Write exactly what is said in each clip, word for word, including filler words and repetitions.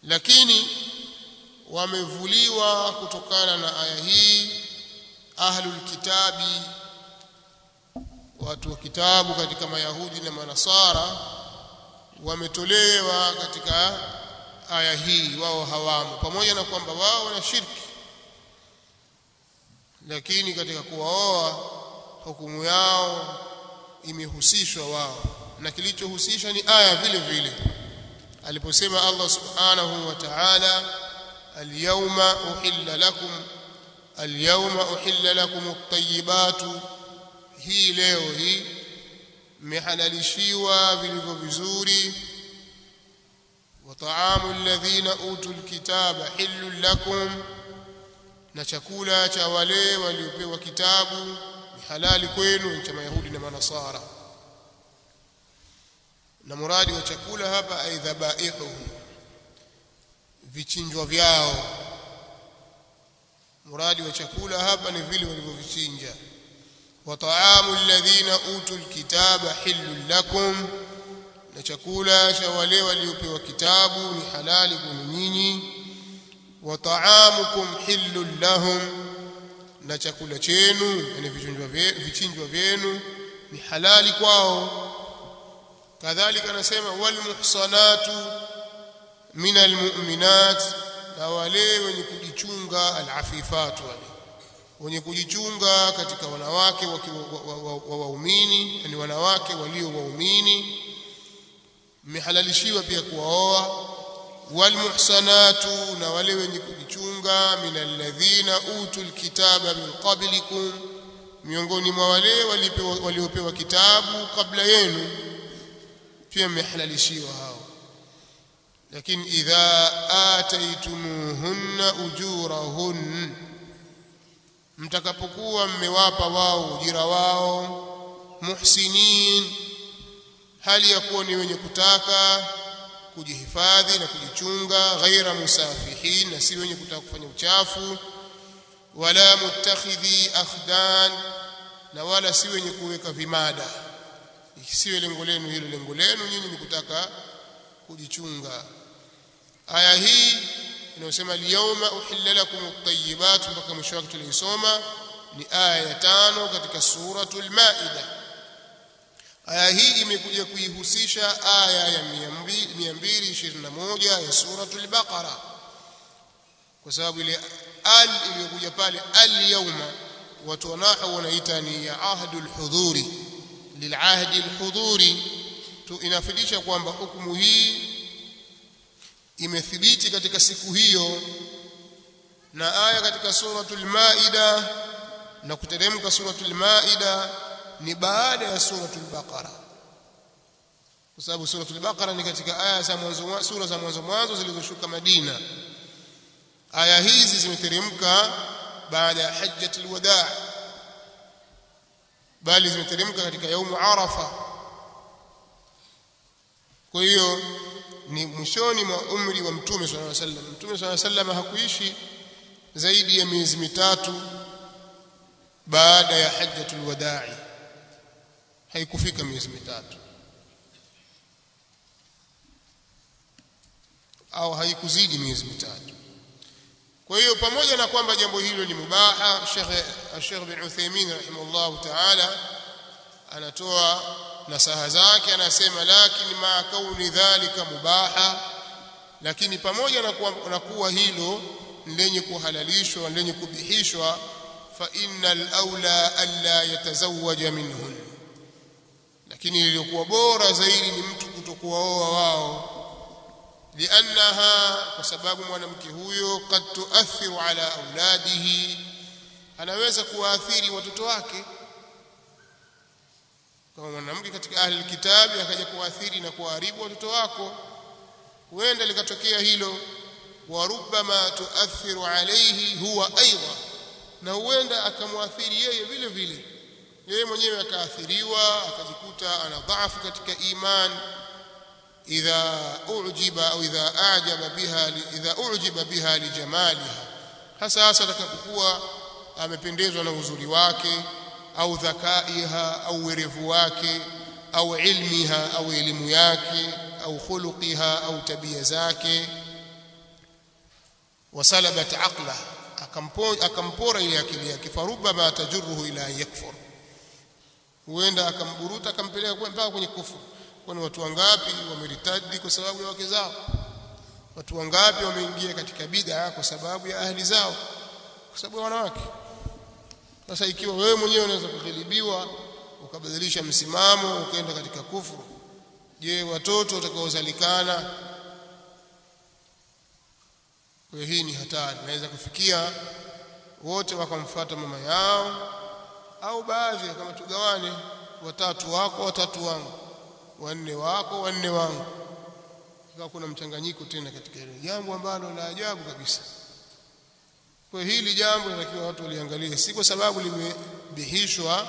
lakini wamevuliwa kutokana na aya hii ahlul kitabi, watu wa kitabu katika mayahudi na manasara wametolewa katika aya hii, wao hawamo, pamoja na kwamba wao wana shirki, lakini katika kuwaoa hukumu yao imehusishwa wao, na kilichohusisha ni aya vile vile aliposema Allah subhanahu wa ta'ala, al-yawma uhilla lakum al-yawma uhilla lakum at-tayyibatu, hii leo hii mmehalalishiwa vilivyo vizuri, wa ta'amu alladhina utul kitaba hillul lakum, na chakula cha wale waliopewa kitabu ni halali kwenu, cha Mayahudi na Manasara. Na muradi wa chakula hapa ay dhabaihu, vichinjwa vyao. Muradi wa chakula hapa ni vile walivyovichinja. Wa ta'amu alladhina utul kitaba hillul lakum, na chakula cha wale waliopewa kitabu ni halali kwenu nyinyi. Wa ta'amukum hillul lahum, na chakula chenu yani vichinjwa vichinjwa vyenu ni halali kwao. Kadhalika anasema wal muhsanatu minal mu'minat, na wale wenye kujichunga al-afifatu, wale wenye kujichunga katika wanawake wa waumini, yani wanawake walio waumini mmehalalishiwa pia kuwaoa. Wal muhsanatu, na wale wenye kujichunga minal ladhina utul kitaba min qablikum, miongoni mwa wale waliopewa kitabu kabla yenu pia mmehalalishiwa hao. Lakini idha ataitumuhunna ujurahun, mtakapokuwa mmewapa wao ujira wao, muhsinin, hali ya kuwa ni wenye kutaka kujihifadhi na kujichunga, ghaira musafihin, na si wenye kutaka kufanya uchafu, wala mutakhidhi akhdan, na wala si wenye kuweka vimada. Isiwe lengo lenu hilo, lengo lenu nyinyi ni kutaka kujichunga. Aya hii inayosema al-yawma uhilla lakum at-tayyibat mpaka mwisho wake tulisoma ni aya ya tano katika suratul Maida. Aya hii imekuja kuihusisha aya ya mia mbili ishirini na moja ya suratul Baqara, kwa sababu ile al iliyokuja pale al-yawma watu wanahu wanaita ni ya ahdul hudhuri, lilahdi alhudhuri, tu inafidisha kwamba hukumu hii imethibiti katika siku hiyo. Na aya katika suratul Maida na kuteremka suratul Maida ni baada ya suratul Baqara, kwa sababu suratul Baqara ni katika aya za mwanzo, sura za mwanzo mwanzo zilizoshuka Madina. Aya hizi zimeteremka baada ya hajjatul wadaa, bali zimeteremka katika yaumu Arafa. Kwa hiyo ni mwishoni mwa umri wa Mtume sallallahu alaihi wasallam. Mtume sallallahu alaihi wasallam hakuishi zaidi ya miezi mitatu baada ya hajjatul wadaa, haikufika miezi mitatu au haikuzidi miezi mitatu. Kwa hiyo pamoja na kwamba jambo hilo ni mubaha, Sheikh Sheikh bin Uthaymeen rahimahullah ta'ala anatoa nasaha zake, anasema lakini ma kauni dhalika mubaha, lakini pamoja na kuwa, na kuwa hilo lenye kuhalalishwa lenye kubihishwa, fa innal aula alla yatazawwaja minhun, lakini iliyokuwa bora zaidi ni mtu kutokuoa wao, liannaha, kwa sababu mwanamke huyo kad tuathiru ala auladihi, anaweza kuwaathiri watoto wake. Kama mwanamke katika ahli kitabi akaja kuathiri na kuharibu watoto wako, huenda likatokea hilo. Wa rubbama tuathiru alayhi huwa aidha, na huenda akamwathiri yeye vile vile, yeye mwenyewe akaathiriwa akajikuta ana dhaifu katika imani. idha ujiba au idha ajaba biha idha ujiba biha li jamaliha, hasa hasa atakapokuwa amependezwa na uzuri wake, au dhakaiha, au werevu wake, au ilmiha, au elimu yake, au khuluqiha, au tabia zake, wasalabat aqla, akampora ile akili yake, faruba ma tajruhu ila yakfur, huenda akamburuta akampeleka mpaka kwenye kufuru. Kwani watu wangapi wameritadi kwa sababu ya wake zao? Watu wangapi wameingia katika bid'a kwa sababu ya ahli zao, kwa sababu ya wanawake? Sasa ikiwa wewe mwenyewe unaweza kughilibiwa ukabadilisha msimamo ukaenda katika kufuru, je, watoto watakaozalikana? Kwa hii ni hatari, naweza kufikia wote wakamfuata mama yao, au baadhi kama tugawane, watatu wako watatu wangu, wanne wako wanne wangu, kwa kuna mchanganyiko tena katika hilo jambo ambalo la ajabu kabisa. Kwa hili jambo linatakiwa watu waliangalie, si kwa sababu limebihishwa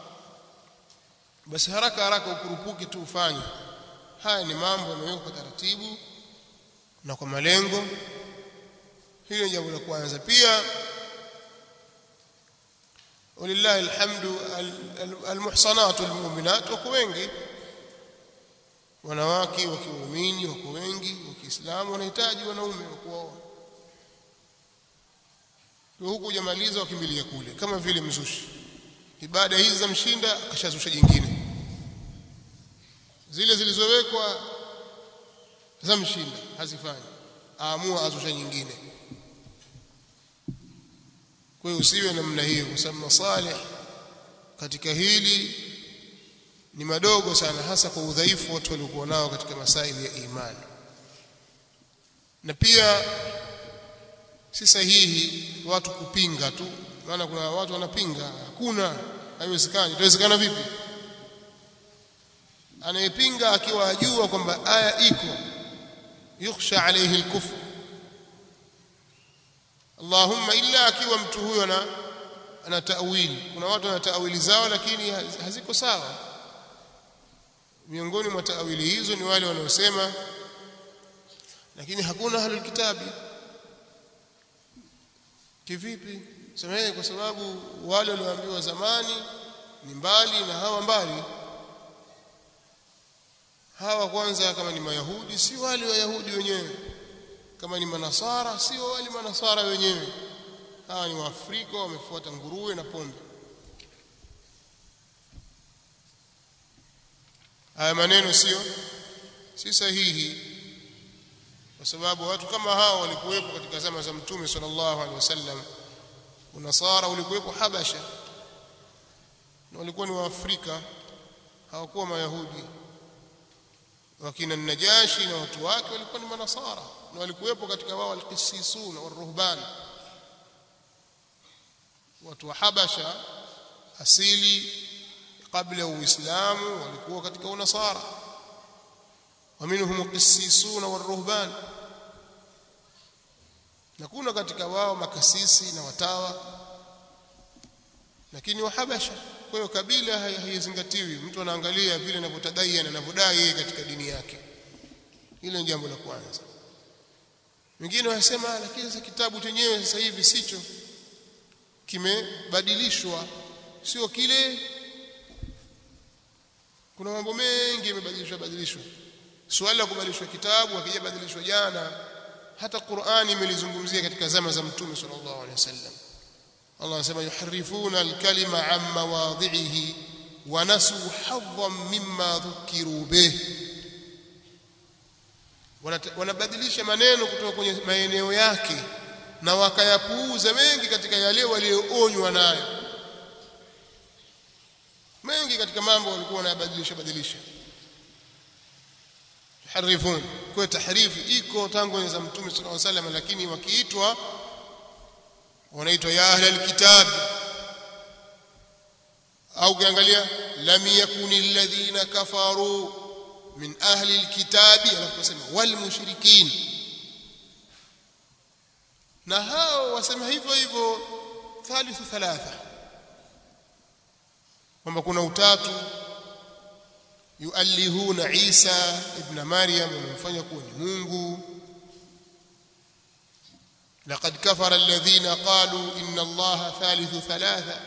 basi haraka haraka ukurupuki tu ufanye. Haya ni mambo yanayowekwa kwa taratibu na kwa malengo. Hilo jambo la kwanza. Pia walillahi alhamdu almuhsanatu almu'minat wako wengi, wanawake wa kiumini wako wengi wa Kiislamu wanahitaji wanaume wa kuoa. Huku jamaliza wakimbilia kule, kama vile mzushi. Ibada hizi za mshinda akashazusha jingine, zile zilizowekwa za mshinda hazifanyi, aamua azusha nyingine. Kwa hiyo usiwe namna hiyo, kwa sababu masalih katika hili ni madogo sana, hasa kwa udhaifu watu waliokuwa nao katika masaili ya imani. Na pia si sahihi watu kupinga tu, maana kuna watu wanapinga, hakuna, haiwezekani. Itawezekana vipi? Anayepinga akiwa ajua kwamba aya iko, yukhsha alayhi al-kufr, Allahumma illa akiwa mtu huyo ana ana ta'wili. Kuna watu wana ta'wili zao lakini haziko sawa. Miongoni mwa ta'wili hizo ni wale wanaosema lakini hakuna ahlul kitabi. Kivipi? Sema kwa sababu wale walioambiwa zamani ni mbali na hawa mbali. Hawa kwanza kama ni Mayahudi si wale Wayahudi wenyewe, kama ni Manasara sio wale Manasara wenyewe. Hawa ni Waafrika wamefuata nguruwe na pombe. Haya maneno sio si sahihi, kwa sababu watu kama hao walikuwepo katika zama za Mtume sallallahu alaihi wasallam. Unasara ulikuwepo Habasha na walikuwa ni Waafrika, hawakuwa Mayahudi. Wakina Najashi na watu wake walikuwa ni Manasara na walikuwepo katika wao al-Qissisun wa Ruhban. Watu wa Habasha asili kabla ya Uislamu walikuwa katika Unasara, wa minhum al-Qissisun wa Ruhban, na kuna katika wao makasisi na watawa, lakini wa Habasha. Kwa hiyo kabila haizingatiwi, mtu anaangalia vile anavyotadai na anavyodai yeye katika dini yake. Hilo ni jambo la kwanza. Wengine wanasema lakini sasa kitabu chenyewe sasa hivi sicho, kimebadilishwa, sio kile. Kuna mambo mengi yamebadilishwa badilishwa. Swala la kubadilishwa kitabu hakijabadilishwa jana, hata Qur'ani imelizungumzia katika zama za Mtume sallallahu alaihi wasallam. Allah anasema yuharifuna al-kalima an mawadhi'ihi wa nasu hadhan mimma dhukiru bih, wanabadilisha maneno kutoka kwenye maeneo yake na wakayapuuza mengi katika yale walioonywa nayo. Mengi katika mambo walikuwa wanayabadilisha badilisha. Yuharifun, kwa tahrifu iko tangu enzi za Mtume sallallahu alaihi wasallam, lakini wakiitwa wanaitwa ya ahli alkitab. Au kiangalia lam yakuni alladhina kafaru min ahli alkitabi, anaposema wal mushrikin, na hao wasema hivyo hivyo thalithu thalatha, kwamba kuna utatu. Yuallihuna Isa ibn Maryam, wanamfanya kuwa ni Mungu. لقد كفر الذين قالوا إن الله ثالث ثلاثة،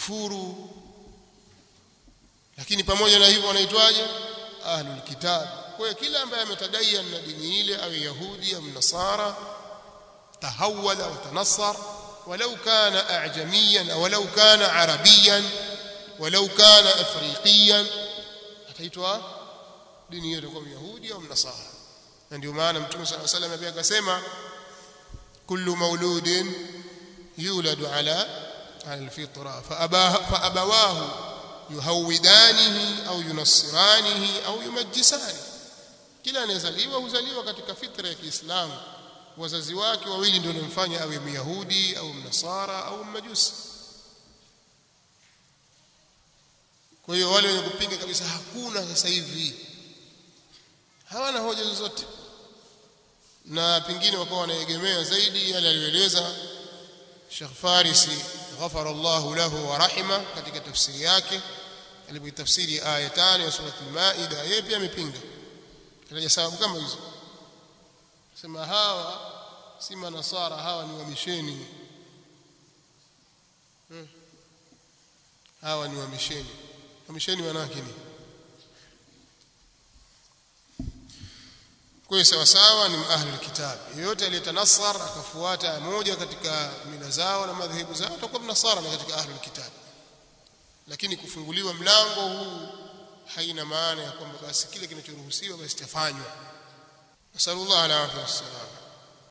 wamekufuru. Lakini pamoja na hivyo wanaitwaje? Ahlul kitab. kwa hiyo kila ambaye ametadayyan na dini ile au yahudi au nasara tahawala au tanassar walau kana a'jamiyan au walau kana arabiyan walau kana afriqiyan ataitwa dini hiyo itakuwa yahudi au nasara. Na ndio maana Mtume صلى الله عليه وسلم pia akasema kullu mauludin yuladu ala al-fitra fa abawahu yuhawidanihi au yunassiranihi au yumajjisani, kila anayezaliwa huzaliwa katika fitra ya Kiislamu, wazazi wake wawili ndio wanamfanya awe myahudi au mnasara au mmajusi. Kwa hiyo wale wenye kupinga kabisa hakuna sasa hivi hawana hoja zozote, na pengine wakawa wanaegemea zaidi yale aliyoeleza Sheikh Farisi ghafara Allahu lahu wa rahima katika tafsiri yake alipotafsiri aya tano ya sura al-Maida. Yeye pia amepinga katika sababu kama hizo, sema hawa si manasara, hawa ni wamisheni hmm. hawa ni wamisheni. Wamisheni maana yake ni kwa sawa sawa ni ahli alkitab. Yeyote aliyetanassar akafuata moja katika mila zao na madhehebu zao atakuwa mnasara na katika ahli alkitab, lakini kufunguliwa mlango huu haina maana ya kwamba basi kile kinachoruhusiwa basi tafanywa. Nasallallahu alaihi wasallam.